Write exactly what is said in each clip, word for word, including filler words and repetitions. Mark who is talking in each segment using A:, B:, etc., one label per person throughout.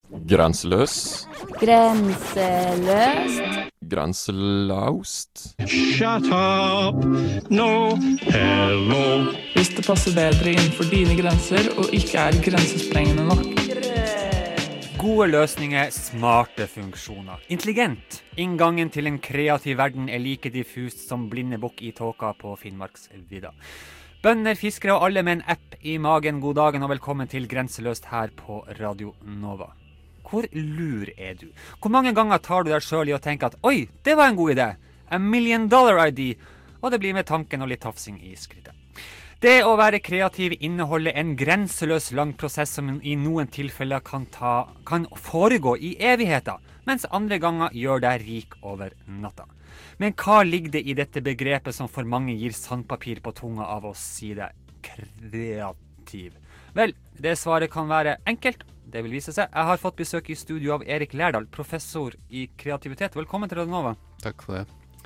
A: Grenseløs.
B: Grenseløst.
A: Grenselaust.
C: Shut up! No, hello.
D: Hvis det passer bedre innenfor dine grenser og ikke er grensesprengende nok.
E: Gode løsninger, smarte funksjoner. Intelligent. Inngangen til en kreativ verden er like diffust som blinde bukk i tåka på Finnmarksvidda. Bønder, fiskere og alle med en app i magen, god dagen og velkommen til Grenseløst her på Radio Nova. Hvor lur er du? Hvor mange ganger tar du deg selv i å tenke at «Oi, det var en god idé! A million dollar I D!» Og det blir med tanken og litt tafsing i skrittet. Det å være kreativ inneholder en grenseløs lang prosess som i noen tilfeller kan, ta, kan foregå i evigheter, mens andre ganger gjør deg rik over natta. Men hva ligger det i dette begrepet som for mange gir sandpapir på tunga av å si det? Kreativ. Vel, det svaret kan være enkelt. Det vil vise seg. Jeg har fått besøk i studio av Erik Lærdal, professor i kreativitet. Velkommen til Radio Nova.
F: Takk for det.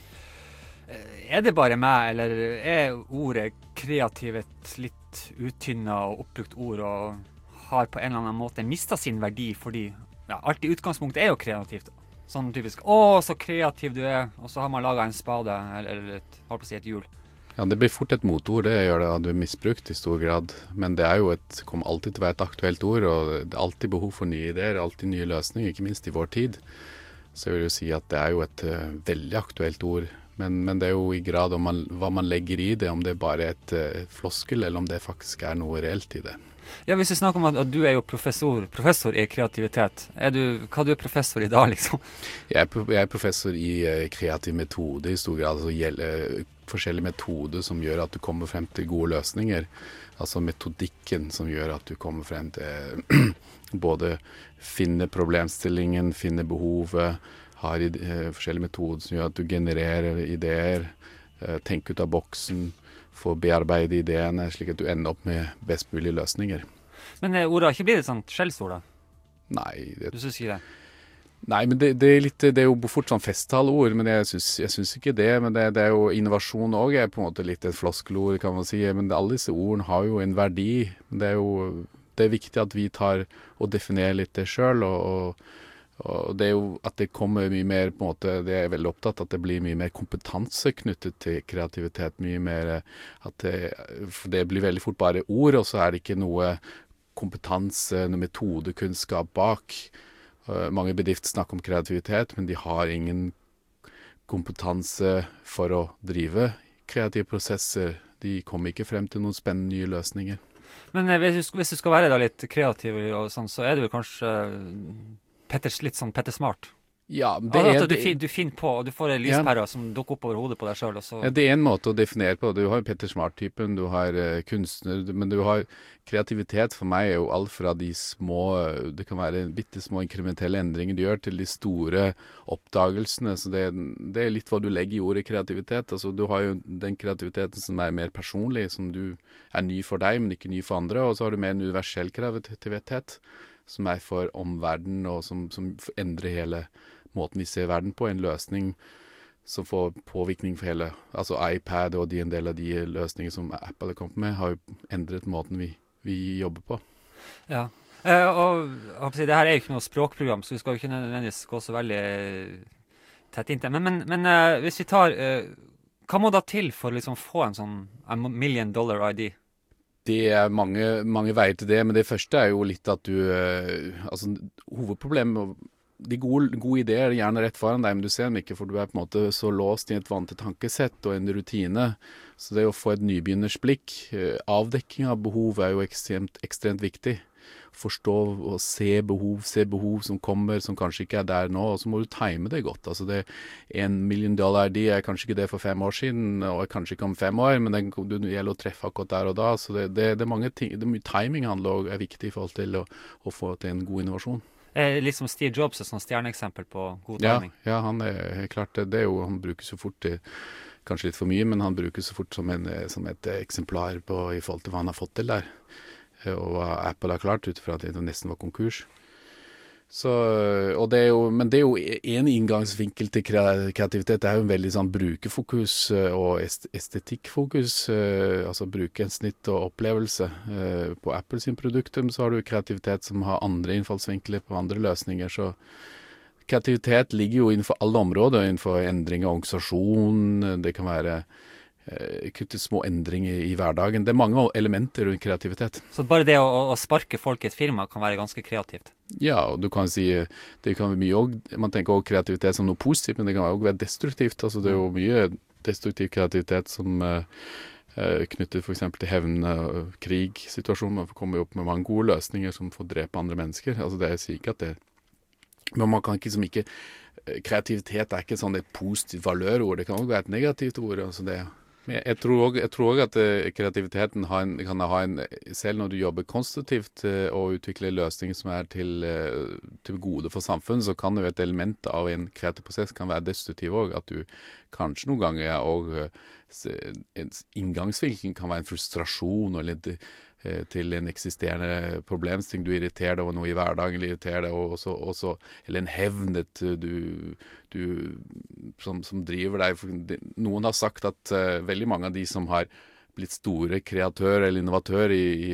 E: Er det bare meg, eller er ordet kreativ et litt uttynnet og oppbrukt ord, og har på en eller annen måte mistet sin verdi, fordi ja, alt i utgangspunktet er jo kreativt. Sånn typisk, å, så kreativ du er, og så har man laget en spade, eller et, holdt på å si et hjul.
F: Ja, det blir fort et motord, det gjør det at du er misbrukt i stor grad, men det er jo et, kommer alltid til å være et aktuelt ord, og det er alltid behov for nye ideer, alltid nye løsninger, ikke minst i vår tid. Så jeg vil jo si at det er jo et uh, veldig aktuelt ord, men, men det er jo i grad om man, hva man legger i det, om det er bare et uh, floskel, eller om det faktisk er noe reelt i det.
E: Ja, hvis vi snakker om at, at du er jo professor, professor i kreativitet, er du, hva du er professor i dag, liksom?
F: Jeg er, jeg er professor i uh, kreativ metode i stor grad, altså gjelder uh, forskjellige metoder som gjør at du kommer frem til gode løsninger. Altså metodikken som gjør at du kommer frem til både finne problemstillingen, finne behovet, har ide- forskjellige metoder som gjør at du genererer ideer, uh, tenker ut av boksen, få bearbeide ideene, slik at du ender opp med best mulige løsninger.
E: Men uh, ordet har ikke blitt et sånt skjellsord da?
F: Nei, det,
E: Du synes ikke det?
F: nei, men det, det, er litt, det er jo fort sånn festtaleord, men jeg synes, jeg synes ikke det. Men det, det er jo innovasjon også, er på en måte litt et floskelord, kan man si. Men alle disse ordene har jo en verdi. Det er jo det er viktig at vi tar og definerer litt det selv, og, og, og det er jo at det kommer mye mer, på en måte, det er jeg veldig opptatt at det blir mye mer kompetanse knyttet til kreativitet, mye mer at det, for det blir veldig fort bare ord, og så er det ikke noe kompetanse, noe metodekunnskap bak. Uh, mange bedrifter snakker om kreativitet, men de har ingen kompetanse for å drive kreative prosesser. De kommer ikke frem til noen spennende nye løsninger.
E: Men eh, hvis, du, hvis du skal være da litt kreativ og sånn, så er du kanskje Petter, litt sånn Petter Smart.
F: Ja, det
E: Altså,
F: er,
E: at du,
F: det,
E: fin, du finner på, og du får en lyspære som dukker opp over hodet på deg selv, og så...
F: ja, det er en måte å definere på. Du har Petter Smart-typen, du har uh, kunstner, du- men du har kreativitet for meg er jo alt fra de små, det kan være bitte små inkrementelle endringer du gjør, til de store oppdagelsene. Så det, det er litt hva du legger i ordet kreativitet. Altså, du har jo den kreativiteten som er mer personlig, som du er ny for deg, men ikke ny for andre, og så har du mer en universell kreativitet, som er for omverdenen, og som, som endrer hele måten vi ser verden på, en løsning som får påvirkning for hele, altså iPad og de en del av de løsninger som Apple har kommet med, har jo endret måten vi, vi jobber på.
E: Ja, eh, og jeg håper å si, det her er jo ikke noe språkprogram, så vi skal jo ikke nødvendigvis gå så veldig tett inntil. Men, men, men eh, hvis vi tar, eh, hva må da til for å liksom få en sånn a million dollar I D?
F: Det er mange, mange veier til det, men det første er jo litt at du, eh, altså hovedproblemet, de gode, gode ideer er gjerne rett foran deg, men du ser dem ikke, for du er på en måte så låst i et vant tankesett og en rutine. Så det å få et nybegynnersblikk, eh, avdekking av behov er jo ekstremt, ekstremt viktig. Forstå og se behov, se behov som kommer, som kanskje ikke er der nå, og så må du time det godt. Altså det, en million dollar I D er kanskje ikke det for fem år siden, og kanskje ikke om fem år, men det, det gjelder å treffe akkurat der og da. Så det, det, det er mange ting, det er mye timing handler og er viktig i forhold til å, å få til en god innovasjon.
E: Eh, liksom Steve Jobs er sånn stjerneeksempel på god
F: Ja,
E: timing.
F: ja, han er helt klart det. Det er jo, han brukes jo fort til, kanskje litt for mye, men han brukes så fort som, en, som et eksemplar på, i forhold til hva han har fått til der. Og hva Apple har klart ut fra at det nesten var konkurs. Så, og det er jo, men det er jo en inngangsvinkel til kreativitet. Det er jo en veldig sånn brukerfokus og estetikkfokus, altså brukersnitt og opplevelse. På Apple sin produkter så har du kreativitet som har andre innfallsvinkler på andre løsninger, så kreativitet ligger jo innenfor alle områder, innenfor endring av organisasjon, det kan være kutte små endringer i hverdagen. Det er mange elementer rundt kreativitet.
E: Så bare det å, å sparke folk i et firma kan være ganske kreativt?
F: Ja, og du kan si, det kan være mye også, man tenker også kreativitet som noe positivt, men det kan også være destruktivt. Altså det er jo mye destruktiv kreativitet som uh, knytter for eksempel til hevn og krigssituasjonen. Man kommer jo opp med mange gode løsninger som får drepe andre mennesker. Altså det er sikkert at det, men man kan ikke som ikke, kreativitet er ikke sånn et positivt valørord, det kan også være et negativt ord, altså det Men jeg tror også, jeg tror også at uh, kreativiteten har en, kan ha en, selv når du jobber konstruktivt uh, og utvikler løsninger som er til, uh, til gode for samfunnet, så kan jo et element av en kreativ prosess kan være destruktiv også, at du kanskje noen ganger og uh, en inngangsvinkel kan være en frustrasjon eller litt uh, til en eksisterende problemsting, du irriterer deg over noe i hverdagen, irriterer deg og så, og så, eller en hevnet du, du som, som driver deg. Noen har sagt at uh, veldig mange av de som har blitt store kreatør eller innovatør i, i,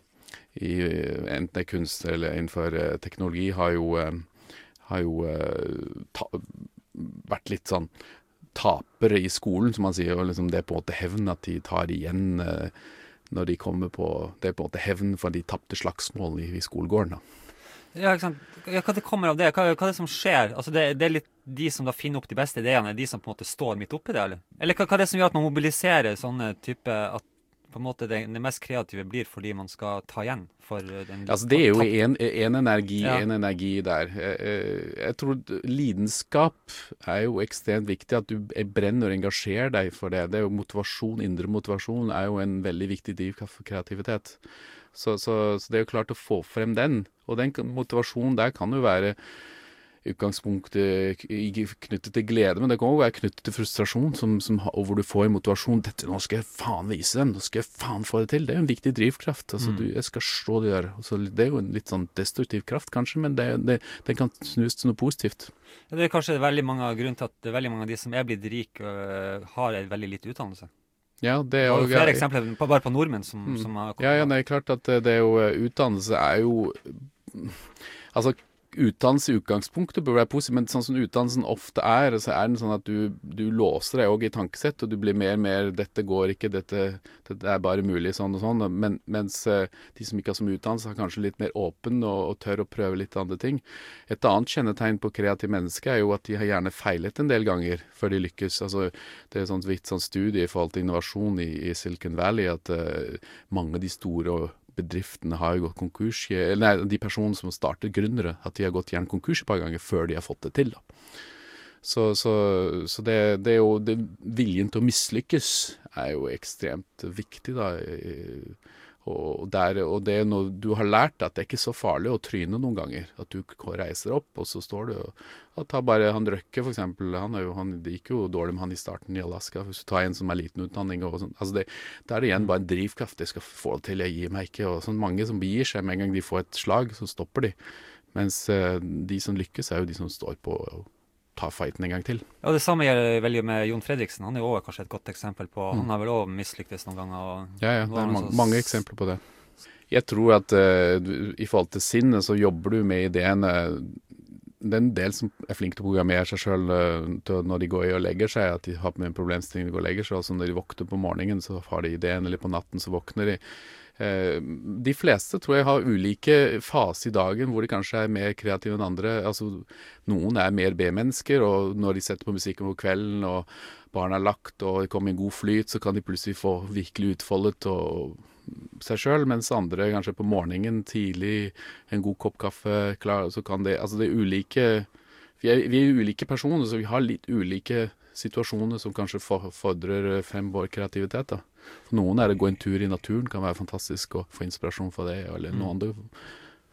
F: i enten det er kunst eller innenfor uh, teknologi, har jo, uh, har jo uh, ta, vært litt sånn tapere i skolen, som man sier, og liksom det er på en måte hevn at de tar igjen uh, når de kommer på, det er på en måte hevn for de tapte slagsmål i, i skolegården da.
E: Ja, ikke sant. Ja, hva det kommer av det? Hva, hva er det som skjer? Altså det, det er litt de som da finner opp de beste ideene, de som på en måte står midt oppi det, eller? Eller hva, hva er det som gjør at man mobiliserer sånne type, at på en måte det, det mest kreative blir fordi man skal ta igjen for den...
F: Altså det er jo en, en energi, ja. en energi der. Jeg, jeg tror lidenskap er jo ekstremt viktig, at du brenner og engasjerer deg for det. Det er jo motivasjon, indre motivasjon er jo en veldig viktig drivkraft for kreativitet. Så, så, så det er jo klart å få frem den, og den motivasjonen der kan jo være utgangspunktet knyttet til glede, men det kan også være knyttet til frustrasjon, som, som, og hvor du får en motivasjon. Dette, nå skal jeg faen vise dem, nå skal jeg faen få det til. Det er jo en viktig drivkraft. Altså, mm. du, jeg skal slå det der. Altså, det er jo en litt sånn destruktiv kraft, kanskje, men det, det, det kan snus til noe positivt.
E: Ja, det er kanskje veldig mange av grunnen til at veldig mange av de som er blitt rik, uh, har en veldig lite utdannelse.
F: Ja, det er jo
E: flere eksempler på, bare på nordmenn som, mm. som har kommet.
F: Ja, ja, det er klart at det er jo, utdannelse er jo, altså utdannelse i utgangspunktet bør være positivt, men sånn som utdannelsen ofte er, så er den sånn at du, du låser deg også i tankesett, og du blir mer og mer, dette går ikke, dette, dette er bare mulig, sånn og sånn, men, mens de som ikke har som utdannelse har kanskje litt mer åpen og, og tør å prøve litt andre ting. Et annet kjennetegn på kreative mennesker er jo at de har gjerne feilet en del ganger før de lykkes. Altså, det er et sånt vidt sånn studie i forhold til innovasjon i, i Silicon Valley, at uh, mange av de store og bedriftene har jo gått konkurs, eller nei, de personene som starter gründere, at de har gått gjerne konkurs et par ganger før de har fått det til da. Så, så, så det, det er jo, det, viljen til å mislykkes er jo ekstremt viktig da, og, der, og det er noe du har lært at det er ikke så farlig å tryne noen ganger, at du reiser opp, og så står du og, og tar bare han Røkke for eksempel, han, er jo, han det gikk jo dårlig med han i starten i Alaska, hvis du tar en som er liten utdanning og sånn, altså det, det er det igjen bare en drivkraft, jeg skal få det til, jeg gir meg ikke, og sånn mange som begir seg, med en gang de får et slag, så stopper de, mens uh, de som lykkes er jo de som står på og tar fighten en gang til. Ja,
E: det samme gjelder veldig med Jon Fredriksen, han er jo også kanskje et godt eksempel på, mm. han har vel også mislyktes noen ganger. Og
F: ja, ja, det er mange, mange eksempler på det. Jeg tror at uh, i forhold til sinnet så jobber du med ideene, det er en del som er flink til å programmere seg selv uh, når de går i og legger seg, at de har med en problemstilling de går og legger seg, og så når de våkner på morgenen så har de ideen, eller på natten så våkner de. Uh, de fleste tror jeg har ulike faser i dagen hvor de kanskje er mer kreative enn andre. Altså, noen er mer B-mennesker, og når de setter på musikken på kvelden og barna er lagt og det kommer en god flyt, så kan de plutselig få virkelig utfoldet og seg selv, mens andre kanskje på morgenen tidlig, en god kopp kaffe klar, så kan det, altså det er ulike, vi er, vi er ulike personer, så vi har litt ulike situasjoner som kanskje fordrer frem vår kreativitet da. For noen er det å gå en tur i naturen kan være fantastisk og få inspirasjon for det, eller noen andre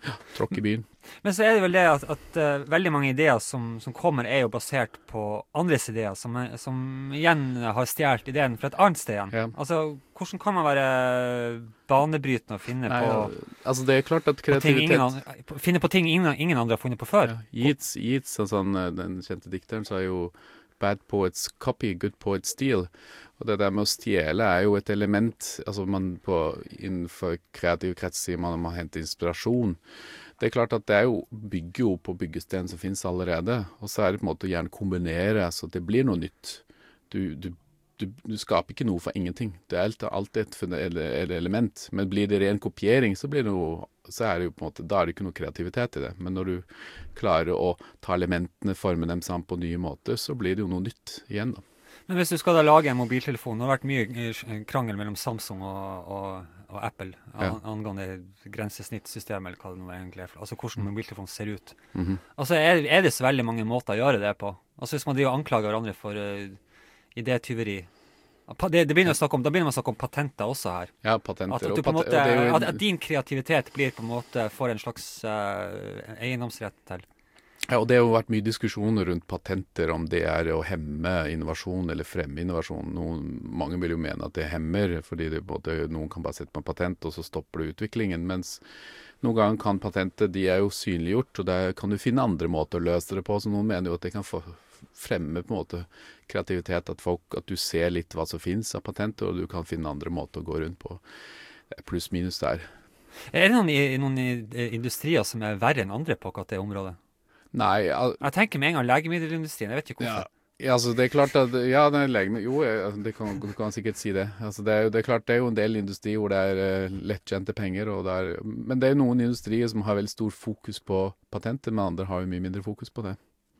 F: Tråkk i byen.
E: Men så er det vel det at, at uh, veldig mange ideer som, som kommer, er jo basert på andres ideer, som, er, som igjen har stjålet ideen fra et annet sted igjen.
F: Ja.
E: Altså, hvordan kan man være banebrytende og finne
F: Nei,
E: på,
F: ja, altså det er klart at
E: på ting ingen,
F: kreativitet
E: an- på- finne på ting ingen, ingen andre har funnet på før?
F: ja, Yeats, Yeats altså han, den kjente dikteren, sa jo bad poets copy, good poets steal. Og det der med å stjele er jo et element, altså man på, innenfor kreativ krets sier man at man henter inspirasjon. Det er klart at det er jo bygge jo på byggesten som finnes allerede, og så er det på en måte å gjerne kombinere, så det blir noe nytt. Du, du, du, du skaper ikke noe for ingenting. Det er alltid, alltid et, fun- ele- ele- element, men blir det ren kopiering, så blir det noe, så er det jo på en måte, da er det ikke noe kreativitet i det. Men når du klarer å ta elementene, forme dem sammen på nye måter, så blir det jo noe nytt igjen da.
E: Men hvis du skal da lage en mobiltelefon, det har vært mye eh, krangel mellom Samsung og, og, og Apple
F: Ja.
E: an- angående grensesnittsystemet, eller hva det nå egentlig er, for- altså hvordan mobiltelefon ser ut.
F: Mhm.
E: Altså er, er det så veldig mange måter å gjøre det på? Altså hvis man driver og anklager hverandre for uh, idétyveri, Pa- det, det begynner å snakke om, da begynner man å snakke om patenter også her.
F: Ja,
E: At,
F: patenter.
E: at, du
F: og
E: på en
F: pat-
E: måte,
F: og det er jo
E: at,
F: en-
E: at din kreativitet blir på en måte får en slags uh, eiendomsrett til.
F: Ja, og det har jo vært mye diskusjoner rundt patenter, om det er å hemme innovasjon eller fremme innovasjon. Noen, mange vil jo mene at det hemmer, fordi det både, noen kan bare sette på patent, og så stopper det utviklingen. Mens noen ganger kan patentet, de er jo synliggjort, og der kan du finne andre måter å løse det på. Så noen mener jo at det kan få fremme på en måte kreativitet, at, folk, at du ser litt hva som finnes av patenter, og du kan finne andre måter å gå rundt på. Det er pluss minus der.
E: Er det noen, i- noen i- industrier som er verre enn andre på akkurat det området?
F: Nei, al-
E: Jeg tenker med en gang legemiddelindustrien, jeg vet ikke hvorfor.
F: Ja, ja, altså det er klart at ja, det er legeme, jo, jeg- altså, det kan, du kan sikkert si det. Altså det, er jo, det er klart det er jo en del industri hvor det er uh, lettjente penger, og det er, men det er jo noen industrier som har veldig stor fokus på patenter, men andre har jo mye mindre fokus på det.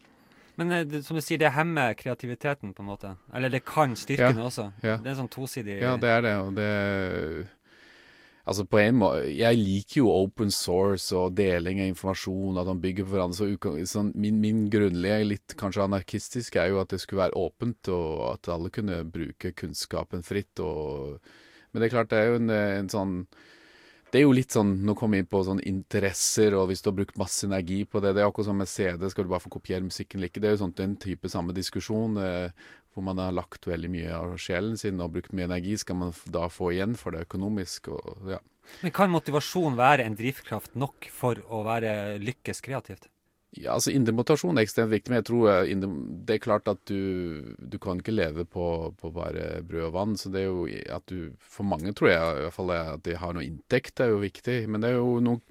E: Men eh, det, som du sier, det hemmer kreativiteten på en måte. Eller det kan styrke
F: Ja,
E: den også.
F: ja.
E: Det er en sånn tosidig...
F: Ja, det er det, og det altså på en måte, jeg liker jo open source og deling av informasjon, at man bygger på hverandre, så uka- sånn, min, min grunnlige, litt kanskje anarkistisk, er jo at det skulle være åpent, og at alle kunne bruke kunnskapen fritt, og, men det er klart, det er jo en, en sånn, det er jo litt sånn, nå kommer vi inn på sånn interesser, og hvis du har brukt masse energi på det, det er akkurat som med C D, skal du bare få kopiere musikken eller ikke, det er jo sånn den type samme diskusjon, eh, hvor man har lagt veldig mye av sjelen sin og brukt mye energi, skal man f- da få igjen for det økonomisk, og ja.
E: Men kan motivasjon være en drivkraft nok for å være lykkes kreativt?
F: Ja, altså indre motivasjon er ekstremt viktig, men jeg tror eh, indre, det er klart at du, du kan ikke leve på, på bare brød og vann, så det er jo i- at du, for mange tror jeg i hvert fall er at de har noe inntekt, er jo viktig, men det er jo noen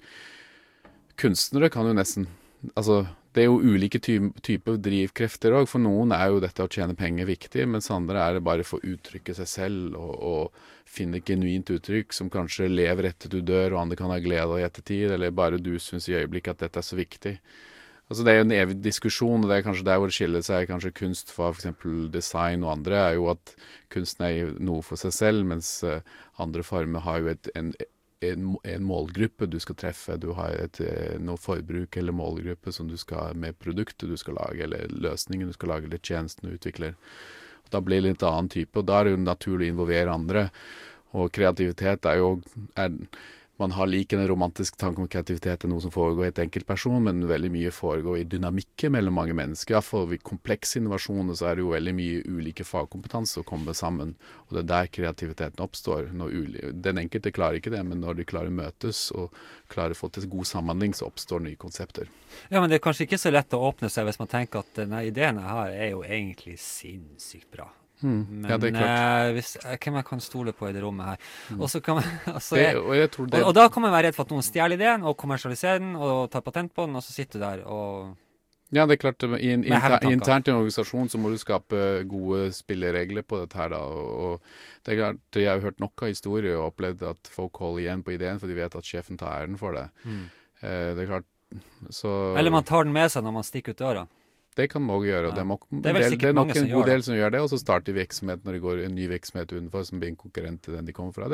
F: kunstnere kan jo nesten, altså det er jo ulike ty typer drivkrefter også, for noen er jo dette å tjene penger viktig, mens andre er det bare for å uttrykke seg selv og, og finne et genuint uttrykk som kanskje lever etter du dør, og andre kan ha glede av i ettertid, eller bare du synes i øyeblikket at dette er så viktig. Altså det er jo en evig diskusjon, og det er kanskje der hvor det skiller seg, kanskje kunst for for eksempel design og andre, er jo at kunsten er noe for seg selv, mens uh, andre former har jo et, en, en, en målgruppe du skal treffe, du har et, noe forbruk eller målgruppe som du skal med produktet du skal lage, eller løsningen du skal lage, eller tjenesten du utvikler. Da blir det litt annen type, og da er det jo naturlig å involvere andre, og kreativitet er jo, er, man har like en romantisk tanke om kreativitet er noe som foregår i et enkelt person, men veldig mye foregår i dynamikker mellom mange mennesker. Ja, for ved komplekse innovasjoner så er det jo veldig mye ulike fagkompetanse å komme sammen, og det er der kreativiteten oppstår. Når uli den enkelte klarer ikke det, men når de klarer å møtes og klarer å få til god samhandling, så oppstår nye konsepter.
E: Ja, men det er kanskje ikke så lett å åpne seg hvis man tenker at denne ideen jeg har er jo egentlig sinnssykt bra.
F: Hmm.
E: Men
F: Ja, det er klart.
E: eh, hvis, eh, hvem jeg kan stole på i det rommet her. Og så kan man, altså,
F: Det,
E: jeg,
F: og jeg tror det...
E: og, og da kan man være redd for at noen stjeler ideen og kommersialiserer den og tar patent på den, og så sitter du der og
F: Ja, det er klart, i en,
E: Med
F: inter,
E: hevntanker.
F: internt i en organisasjon så må du skape gode spilleregler på dette her da, og, og det er klart, jeg har hørt nok av historier og opplevd at folk holder igjen på ideen, for de vet at sjefen tar æren for det.
E: mm.
F: Eh, det er klart, så...
E: Eller man tar den med seg når man stikker ut døra.
F: Det kan man også gjøre, og
E: Ja.
F: det er, nok,
E: Det er vel
F: del,
E: sikkert
F: det er nok
E: mange som
F: en
E: gjør
F: god
E: det.
F: del som gjør det, og så starter virksomhet når det går en ny virksomhet utenfor som blir en konkurrent til den de kommer fra. Det,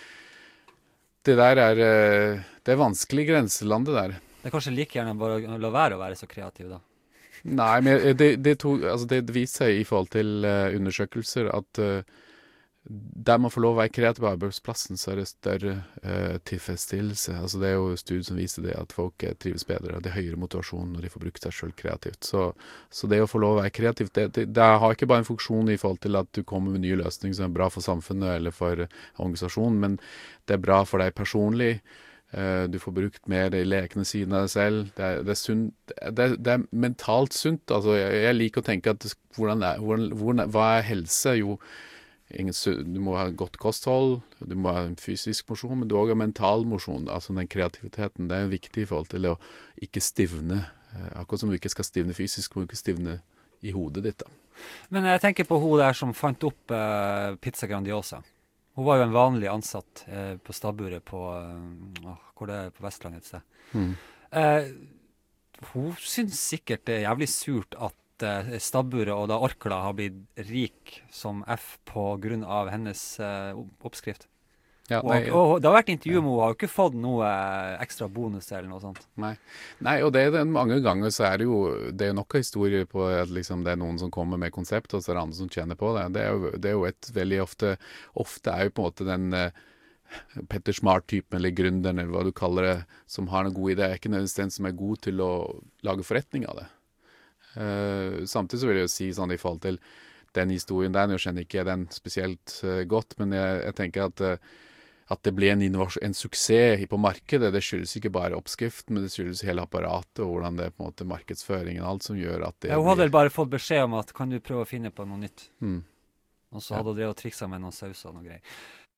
F: det der er, eh, det er vanskelig grenselandet der.
E: Det er kanskje like gjerne bare å la være å være så kreativ da.
F: Nei, men det, det, to, altså det viste seg i forhold til uh, undersøkelser at uh, der man får lov å være kreativ på arbeidsplassen, så er det større uh, tilfredsstillelse. Altså det er jo studier som viser det, at folk trives bedre, og det er høyere motivasjon når de får brukt seg selv kreativt. Så, så det å få lov å være kreativt, det, det, det har ikke bare en funksjon i forhold til at du kommer med nye løsninger som er bra for samfunnet eller for organisasjonen, men det er bra for deg personlig. Uh, du får brukt mer de lekende siden av deg selv. Det er, det er, sunt, det er, det er mentalt sunt. Altså, jeg, jeg liker å tenke at hvordan er, hvordan, hvordan, hva er helse? Jo, ingen, du må ha godt kosthold, du må ha en fysisk mosjon, men du også har mental mosjon. Altså den kreativiteten, det er viktig i forhold til å ikke stivne. Uh, akkurat som du ikke skal stivne fysisk, må du ikke stivne i hodet ditt. Da.
E: Men jeg tenker på hun der som fant opp uh, pizza Grandiosa. Hun var jo en vanlig ansatt eh, på stabburet på, uh, hvor det er på Vestlandet et sted.
F: Mm.
E: Eh, hun synes sikkert det er jævlig surt at eh, stabburet og da Orkla har blitt rik som F på grunn av hennes eh, oppskrift.
F: Ja,
E: og,
F: nei,
E: og, og det har vært intervju med henne, hun har jo ikke fått noe eh, ekstra bonus eller noe sånt.
F: Nei, nei og det er det, mange ganger så er det jo, det er jo nok historier på at liksom, det er noen som kommer med konsept, og så er det andre som kjenner på det. Det er jo, det er jo et veldig ofte, ofte er jo på en måte den uh, Petter Smart-typen, eller gründeren, eller hva du kaller det, som har en god idé, er ikke nødvendigvis den som er god til å lage forretning av det. Uh, samtidig så vil jeg jo si sånn i forhold til den historien der, jeg kjenner ikke den spesielt uh, godt, men jeg, jeg tenker at uh, At det ble en, en suksess på markedet, det skyldes ikke bare oppskriften, men det skyldes hele apparatet og hvordan det er på en måte markedsføringen og alt som gjør at det
E: ja, hun hadde vel bare fått beskjed om at kan du prøve å finne på noe nytt.
F: Mm.
E: Og så hadde hun drevet og trikset med noen sauser og noe greier.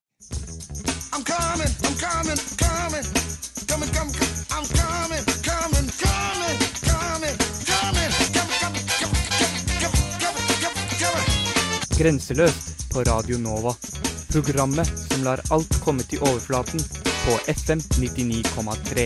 B: I'm coming, I'm coming, coming, coming, coming, I'm coming, coming, coming, coming, coming, coming, coming, coming, coming.
G: Grenseløst på Radio Nova. Programmet som lar alt komme til overflaten på F M nittini komma tre.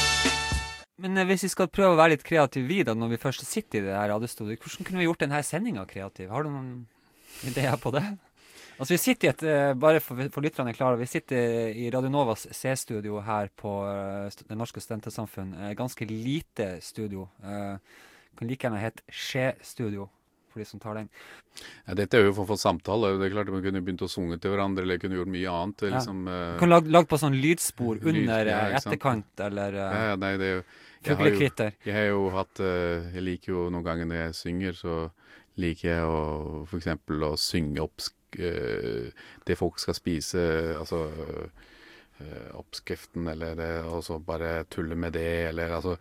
E: Men hvis vi skal prøve å være litt kreative vi da, når vi først sitter i det her radiostudiet, hvordan kunne vi gjort denne sendingen kreativ? Har du noen ideer på det? Altså vi sitter i et, bare for, for lytterne klare, vi sitter i Radio Novas C-studio her på Det Norske Studentesamfunn. Ganske lite studio. Kan like gjerne hete Skje-studio. For de som tar den.
F: Ja, dette er jo for å få samtale. Det er klart at man kunne begynt å sunge til hverandre, eller kunne gjort mye annet.
E: Ja.
F: Liksom, uh,
E: kan lage, lage på sånn lydspor
F: lyd,
E: under
F: ja,
E: etterkant, eller uh,
F: ja, nei, det er jo,
E: fuglekvitter.
F: Jeg har jo hatt, uh, jeg liker jo noen ganger når jeg synger, så liker jeg å, for eksempel å synge opp uh, det folk skal spise, altså uh, oppskriften, eller det, og så bare tulle med det, eller altså.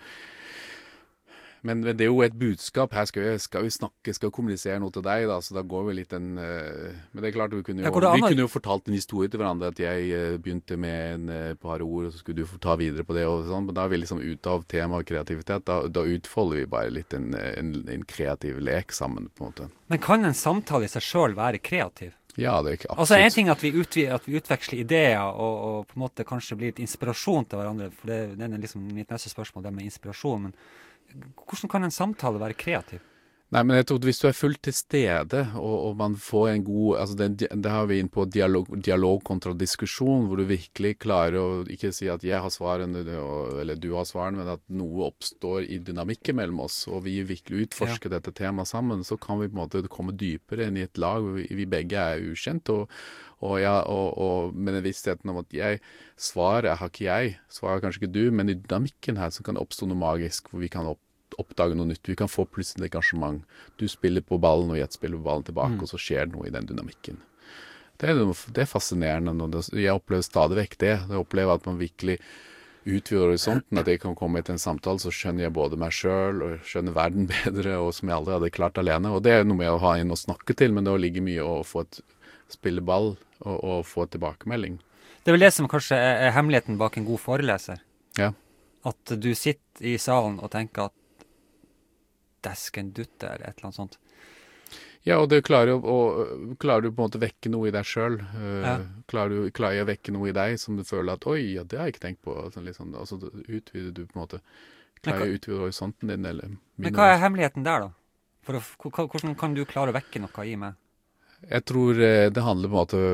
F: Men det er jo et budskap, her skal vi, skal vi snakke, skal vi kommunisere noe til deg, da, så da går vi litt en, uh, men det er klart vi kunne jo, ja, vi kunne jo fortalt en historie til hverandre, at jeg uh, begynte med en uh, par ord, og så skulle du få ta videre på det, og sånn, men da er vi liksom ut av tema og kreativitet, da, da utfolder vi bare litt en, en, en kreativ lek sammen, på en måte.
E: Men kan en samtale i seg selv være kreativ?
F: Ja, det er ikke absolutt.
E: Altså en ting at vi, utvi, at vi utveksler ideer, og, og på en måte kanskje blir litt inspirasjon til hverandre, for det, det er liksom mitt neste spørsmål, det med inspirasjon, men hvordan kan en samtale være kreativ?
F: Nei, men jeg tror at hvis du er fullt til stede, og, og man får en god, altså det, det har vi inn på dialog, dialog kontra diskusjon, hvor du virkelig klarer å ikke si at jeg har svarene, eller du har svarene, men at noe oppstår i dynamikken mellom oss, og vi virkelig utforsker ja. Dette temaet sammen, så kan vi på en måte komme dypere inn i et lag, hvor vi, vi begge er ukjent, og Og, ja, og, og med den vissheten om at jeg svarer, har ikke jeg, svarer kanskje ikke du, men i dynamikken her så kan det oppstå noe magisk, hvor vi kan opp, oppdage noe nytt, vi kan få plutselig engasjement. Du spiller på ballen, og jeg spiller på ballen tilbake, mm. og så skjer det noe i den dynamikken. Det er, det er fascinerende, og det, jeg opplever stadig vekk det. Jeg opplever at man virkelig utvider horisonten, at jeg kan komme til en samtale, så skjønner jeg både meg selv, og skjønner verden bedre, og som jeg aldri hadde klart alene. Og det er noe med å ha en å snakke til, men det ligger mye å få et spille ball og, og få tilbakemelding.
E: Det er vel det som kanskje er, er hemmeligheten bak en god foreleser.
F: Ja.
E: At du sitter i salen og tenker at desken dutter, eller et eller annet sånt.
F: Ja, og det klarer jo å, klarer du på en måte vekke noe i deg selv. Uh,
E: ja. Klarer
F: du klarer å vekke noe i deg som du føler at, oi, ja, det har jeg ikke tenkt på. Altså, liksom, altså utvider du på en måte, klarer å utvide horisonten din, eller...
E: Men hva er hemmeligheten der da? For å, hvordan kan du klare å vekke noe i meg?
F: Jeg tror det handler på en måte,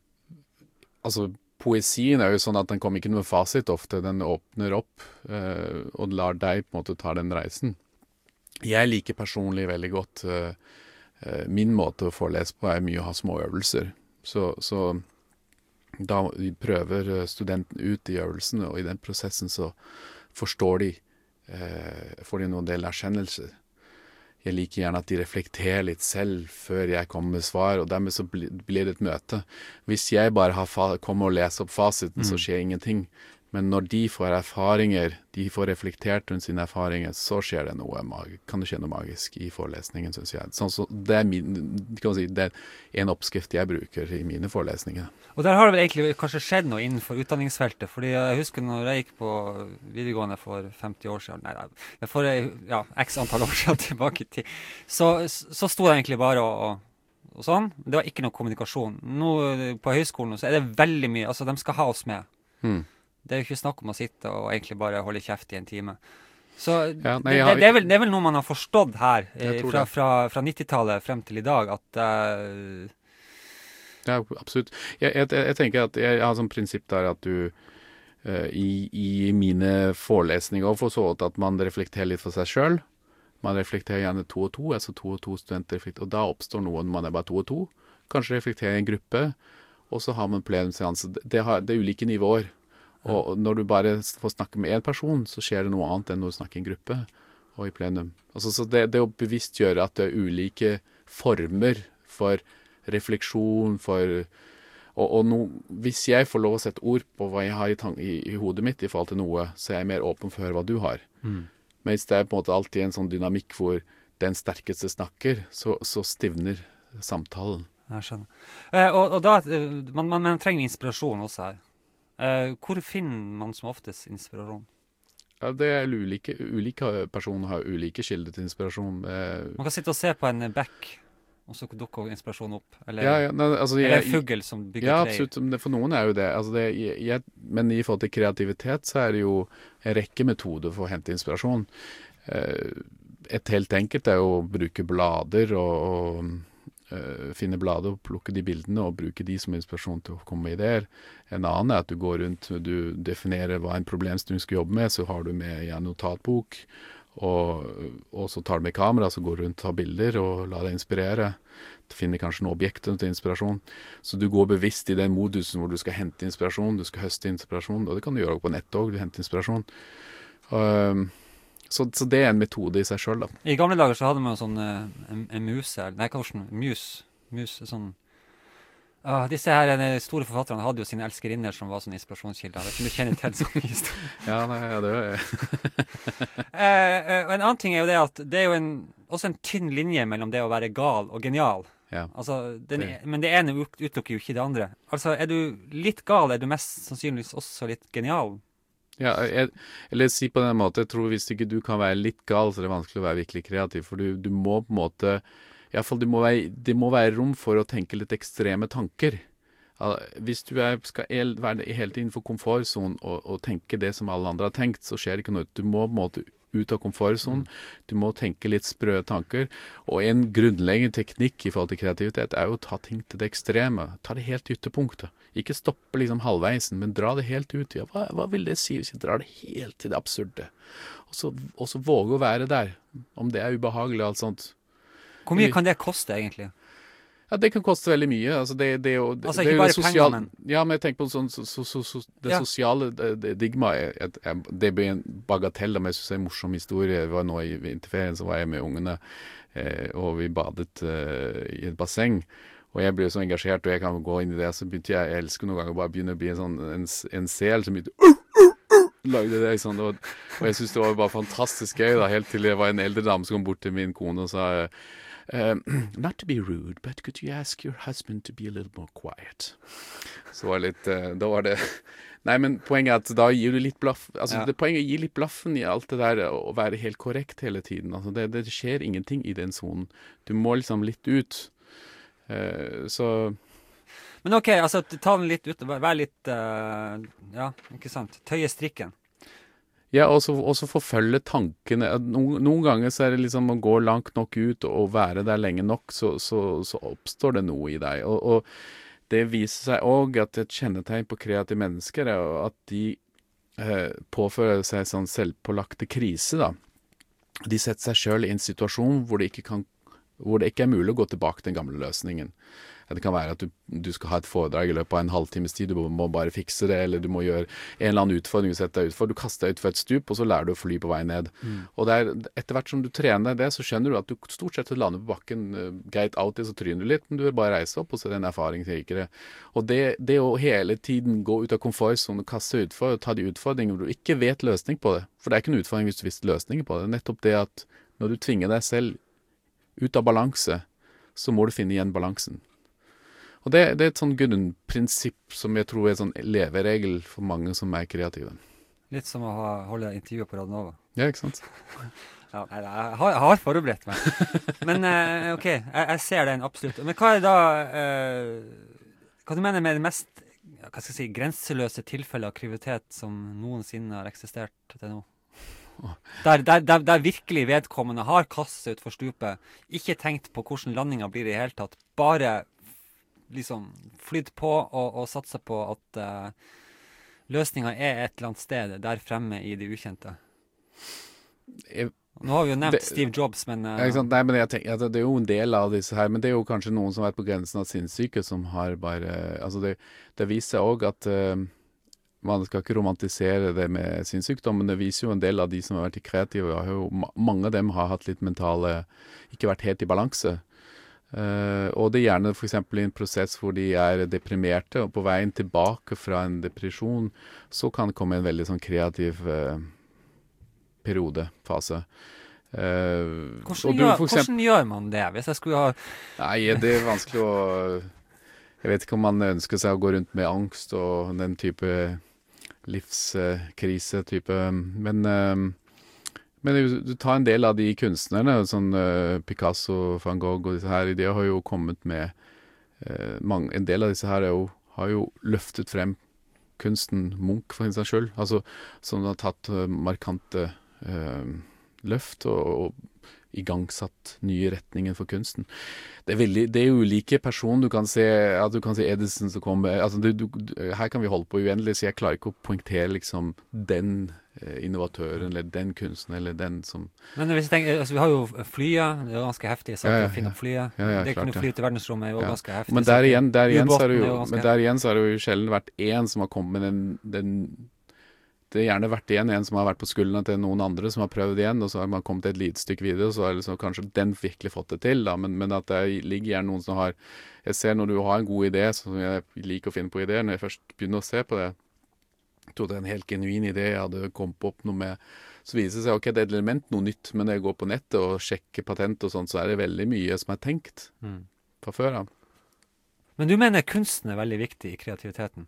F: altså poesien er jo sånn at den kommer ikke noe fasit ofte, den åpner opp uh, og lar deg på en måte ta den reisen. Jeg liker personlig veldig godt, uh, uh, min måte å få lese på er mye å ha små øvelser, Så, så da prøver studenten ut i øvelsen, og i den prosessen så forstår de, eh, får de noen del erkjennelser. Jeg liker gjerne at de reflekterer litt selv før jeg kommer med svar, og dermed så bli, blir det et møte. Hvis jeg bare har fa- kommer og leser opp fasiten, så skjer ingenting. Men når de får erfaringer, de får reflektert rundt sine erfaringer, så skjer det noe mag- kan det skje noe magisk i forelesningen, synes jeg. Sånn, så det er min, kan man si, det er en oppskrift jeg bruker i mine forelesninger.
E: Og der har det vel egentlig kanskje skjedd noe innenfor utdanningsfeltet, fordi jeg husker når jeg gikk på videregående for femti år siden, nei, nei for ja, x antall år siden tilbake i tid, så, så sto jeg egentlig bare og, og, og sånn. Det var ikke noe kommunikasjon. Nå på høyskolen så er det veldig mye, altså de skal ha oss med.
F: Mm.
E: Det er jo ikke snakk om å sitte og egentlig bare holde kjeft i en time. Så
F: Ja, nei,
E: det,
F: jeg har-
E: det, det, er vel, det er vel noe man har forstått her,
F: Jeg
E: eh,
F: tror
E: fra,
F: det.
E: fra, fra nittitallet frem til i dag, at eh,
F: Ja, absolutt. Jeg, jeg, jeg tenker at jeg har sånn prinsipp der at du eh, i, i mine forelesninger får så at man reflekterer litt for seg selv. Man reflekterer gjerne to og to, altså to og to studenter reflekterer, og da oppstår noe når man er bare to og to. Kanskje reflekterer i en gruppe, og så har man plenumseanse. Det, det, har- det er ulike nivåer. Og når du bare får snakke med en person, så skjer det noe annet enn når du snakker i en gruppe og i plenum. Altså, så det, det å bevisstgjøre at det er ulike former for refleksjon, for Og, og no, hvis jeg får lov å sette ord på hva jeg har i, tang- i, i hodet mitt i forhold til noe, så er jeg mer åpen for å høre hva du har.
E: Mm.
F: Mens det er på en måte alltid en sånn dynamikk hvor den sterkeste snakker, så, så stivner samtalen.
E: Jeg skjønner. Eh, og, og da, eh, man, man, man trenger inspirasjon også her. Eh, hvor finner man som oftest inspirasjon?
F: Ja, det er ulike, ulike personer har ulike kilder til inspirasjon. Eh,
E: Man kan sitte og se på en bekk, og så dukker inspirasjon opp. Eller,
F: ja, ja, nei, altså,
E: eller
F: jeg,
E: en fugl som bygger
F: ja,
E: tre.
F: absolutt. men det- For noen er jo det. Altså det jeg, jeg, men i forhold til kreativitet så er det jo en rekke metoder for å hente inspirasjon. Eh, et helt enkelt er jo å bruke blader og, og eh, finne blader og plukke de bildene og bruke de som inspirasjon til å komme med ideer. En annen er at du går rundt, du definerer hva en problemstilling skal jobbe med, så har du med i en notatbok, og, og så tar du med kamera, så går du rundt og tar bilder og lar deg inspirere. Du finner kanskje noen objekter til inspirasjon. Så du går bevisst i den modusen hvor du skal hente inspirasjon, du skal høste inspirasjon, og det kan du gjøre på nett også, du henter inspirasjon. Um, så, så det er en metode i seg selv da.
E: I gamle dager så hadde man jo sånn eh, en, en muse, eller- nei, kanskje mus, mus, sånn, ah, disse her eh, store forfatterne hadde jo sine elskerinner som var sånne inspirasjonskilder. Jeg vet ikke om du kjenner til sånne historier.
F: Ja, nei, ja, det er
E: Eh, eh, og en annen ting er jo det at det er jo en, også en tynn linje mellom det å være gal og genial.
F: ja.
E: Altså, den,
F: Det-
E: men det ene ut- utelukker jo ikke det andre. Altså, er du litt gal, er du mest sannsynligvis også litt genial.
F: Ja, jeg, eller si på den måten, jeg tror hvis ikke du kan være litt gal, så er det vanskelig å være virkelig kreativ, for du, du må på en måte, i hvert fall det må være, det må være rom for å tenke litt ekstreme tanker. Ja, hvis du er, skal el- være hele tiden for komfortzonen og, og tenke det som alle andre har tenkt, så skjer det ikke noe. Du må på en måte ut av komfortzonen, du må tenke litt sprø tanker, og en grunnleggende teknikk i forhold til kreativitet er jo å ta ting til det ekstreme, ta det helt til ytterpunktet. Ikke stoppe liksom halvveisen, men dra det helt ut. Ja, hva, hva vil det si hvis jeg drar det helt til det absurde? Og så, og så våge å være der, om det er ubehagelig og alt sånt.
E: Hvor mye kan det koste, egentlig?
F: Ja, det kan koste veldig mye. Altså, det, det, er jo- det,
E: Altså,
F: det er
E: ikke
F: jo
E: bare
F: det sosiale-
E: penger, men-
F: Ja, men jeg tenker på sånn, så, så, så, så, det
E: Ja.
F: sosiale det, det, digmaet. er- er- Det blir en bagatell, men jeg synes det er en morsom historie. Det var nå i vinterferien, så var jeg med ungene, eh, og vi badet eh, i et basseng. Og jeg ble jo så engasjert, og jeg kan gå inn i det, så begynte jeg, jeg elsker noen ganger bare begynne å bli en sånn, en, s- en sel som begynte lagde det, ikke sant? Og, og jeg synes det var bare fantastisk gøy da, helt til det var en eldre dame som kom bort til min kone og sa Um, not to be rude, but could you ask your husband to be a little more quiet? Så var det litt, eh, da var det Nei, men poenget er at da gir du litt blaff. Altså,
E: Ja.
F: det poenget er å gi litt blaffen i alt det der, å være helt korrekt hele tiden. Altså, det, det skjer ingenting i den zonen. Du må liksom litt ut. Eh, så
E: Men ok, altså, ta den litt ut, vær litt, eh, ja, ikke sant, tøye strikken.
F: Ja, og så og så forfølge tankene. At Noen, noen ganger så er det liksom å gå langt nok ut og være der lenge nok, så, så, så oppstår det noe i deg. Og, og det viser seg òg at et kjennetegn på kreative mennesker er jo at de eh, påfører seg sånn selvpålagte krise, da. De setter seg sjøl i en situasjon hvor det, ikke kan, hvor det ikke er mulig å gå tilbake til den gamle løsningen. Det kan være at du, du skal ha et foredrag i løpet av en halvtimes tid, du må bare fikse det, eller du må gjøre en eller annen utfordring, sette deg utfor. Du kaster deg ut for et stup, og så lærer du å fly på vei ned. Mm. Og der, etter hvert som du trener det, så skjønner du at du stort sett lander på bakken, greit alltid så tryner du litt, men du vil bare reise opp, og så er det en erfaring rikere. Og det, det å hele tiden gå ut av komfortzonen og kaste utfor, og ta de utfordringer hvor du ikke vet løsning på det, for det er ikke en utfordring hvis du visste løsninger på det, nettopp det at når du tvinger deg selv ut av balanse, så må du finne igjen balansen. Og det, det er et sånn grunnprinsipp som jeg tror er en sånn leveregel for mange som er kreative.
E: Litt som å ha, holde intervjuet på Radio Nova.
F: Ja, ikke sant?
E: Ja, jeg, har, jeg har forberedt meg. Men eh, ok, jeg, jeg ser den absolutt. Men hva er da, eh, hva du mener med det mest, hva skal jeg si, grenseløse tilfellet av aktivitet som noensinne har eksistert til nå? Der, der, der, der virkelig vedkommende har kastet seg ut for stupet, ikke tenkt på hvordan landingen blir i hele tatt, bare liksom flytt på og, og satse på at uh, løsningen er et eller annet sted der fremme i det ukjente.
F: Jeg,
E: Nå har vi jo nevnt
F: det,
E: Steve Jobs, men... Uh,
F: ja, Nei, men jeg tenker, altså, det er jo en del av disse her, men det er jo kanskje noen som har vært på grensen av sinnssyke, som har bare... Altså, det, det viser også at uh, man skal ikke romantisere det med sinnssykdom, men det viser jo en del av de som har vært kreative, har jo, mange av dem har hatt litt mentale... Ikke vært helt i balanse. Uh, og det er gjerne for eksempel i en prosess hvor de er deprimerte, og på veien tilbake fra en depresjon, så kan det komme en veldig sånn kreativ uh, periode, fase. Uh,
E: hvordan, gjør,
F: eksempel,
E: hvordan gjør man det? Hvis jeg skulle ha...
F: Nei, det er vanskelig å... Jeg vet ikke om man ønsker seg å gå rundt med angst og den type livskrise type, men... Uh, Men du tar en del av de kunstnerne, sånn uh, Picasso, Van Gogh og disse her, de har jo kommet med uh, mange, en del av disse her er jo, har jo løftet frem kunsten Munch for seg selv, altså som har tatt uh, markante uh, løft og, og igangsatt nye retninger for kunsten. Det er veldig, det er jo ulike personer, du kan se, at du kan se Edison som kommer, altså du, du, her kan vi holde på uendelig, så jeg klarer ikke å poengtere liksom den innovatøren, eller den kunsten, eller den som...
E: Men hvis jeg tenker, altså vi har jo flyet, det er jo ganske heftig sak
F: ja, ja,
E: å finne opp flyet.
F: Ja, ja,
E: det
F: klart,
E: kunne fly til verdensrommet er jo
F: ja.
E: ganske heftig.
F: Men der igjen, der igjen, så er det jo,
E: er
F: men der igjen så har det jo sjelden vært en som har kommet med den, den det har gjerne vært igjen en som har vært på skuldrene til noen andre som har prøvd igjen, og så har man kommet et lite stykke videre, og så har liksom kanskje den virkelig fått det til, da, men, men at det ligger gjerne noen som har, jeg ser når du har en god idé, som jeg liker å finne på ideer, når jeg først begynner å se på det, jeg tror det er en helt genuin idé, jeg hadde kommet opp noe med, så viser det seg, ok, det er et element noe nytt, men når jeg går på nettet og sjekker patent og sånt, så er det veldig mye som er tenkt mm. fra før av.
E: Men du mener kunsten er veldig viktig i kreativiteten?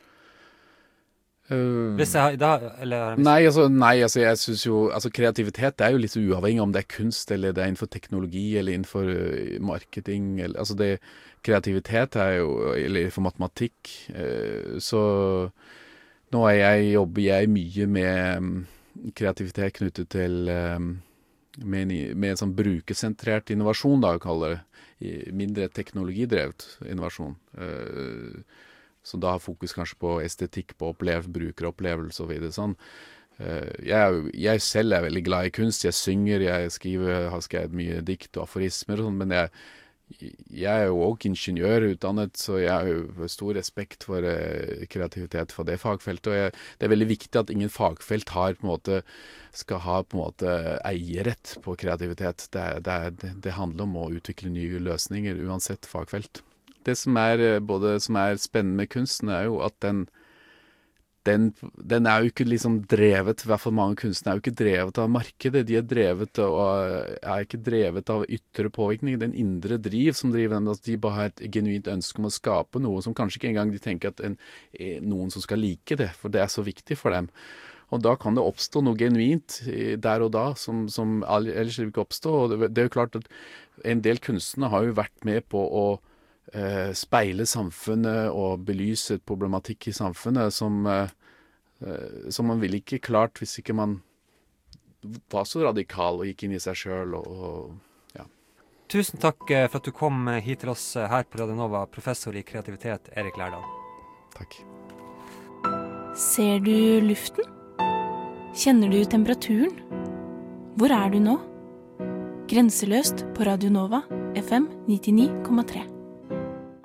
F: Uh,
E: Hvis jeg, da, eller,
F: nei, altså, nei, altså jeg synes jo, altså kreativitet er jo litt uavhengig om det er kunst, eller det er innenfor teknologi, eller innenfor uh, marketing, eller, altså det, kreativitet er jo, eller innenfor matematikk, uh, så nå er jeg, jobber jeg mye med um, kreativitet knyttet til um, med, med sånn brukersentrert innovasjon, da, jeg kaller det, mindre teknologidrevet innovasjon. Uh, så da har fokus kanskje på estetikk, på opplev, brukeropplevelse og videre sånn. Uh, jeg, jeg selv er veldig glad i kunst, jeg synger, jeg skriver, har skrevet mye dikt og aforismer og sånn, men jeg Jeg er jo også ingeniør utdannet, så jeg har jo stor respekt for uh, kreativitet for det fagfeltet, og jeg, det er veldig viktig at ingen fagfelt har, på en måte, skal ha på en måte eierrett på kreativitet. Det, det, det handler om å utvikle nye løsninger uansett fagfelt. Det som er, både, som er spennende med kunsten er jo at den Den, den er jo ikke liksom drevet, i hvert fall mange kunstnere er jo ikke drevet av markedet, de er drevet av, er ikke drevet av ytre påvirkning, den indre driv som driver dem, at de bare har et genuint ønske om å skape noe som kanskje ikke engang de tenker at en, noen som skal like det, for det er så viktig for dem. Og da kan det oppstå noe genuint der og da, som, som ellers ikke oppstå, og det, det er jo klart at en del kunstnere har jo vært med på å Uh, speile samfunnet og belyse et problematikk i samfunnet som, uh, uh, som man ville ikke klart hvis ikke man var så radikal og gikk inn i seg selv og, og ja.
E: Tusen takk for at du kom hit til oss her på Radio Nova, professor i kreativitet Erik Lærdal.
F: Takk.
H: Ser du luften? Kjenner du temperaturen? Hvor er du nå? Grenseløst på Radio Nova, F M nittini komma tre.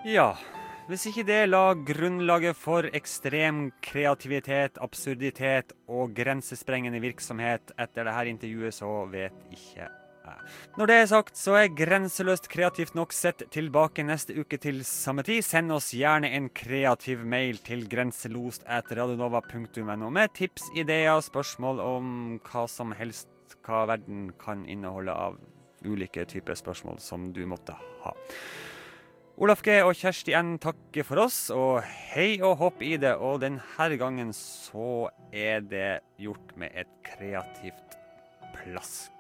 E: Ja, hvis ikke det la grunnlaget for ekstrem kreativitet, absurditet og grensesprengende virksomhet etter dette intervjuet, så vet ikke jeg. Når det er sagt, så er Grenseløst kreativt nok sett tilbake neste uke til samme tid. Send oss gjerne en kreativ mail til grenselost at radionova punktum no med tips, ideer, spørsmål om hva som helst, hva verden kan inneholde av ulike typer spørsmål som du måtte ha. Olaf G. og Kjersti N. takker for oss, og hei og hopp i det, og denne gangen så er det gjort med et kreativt plask.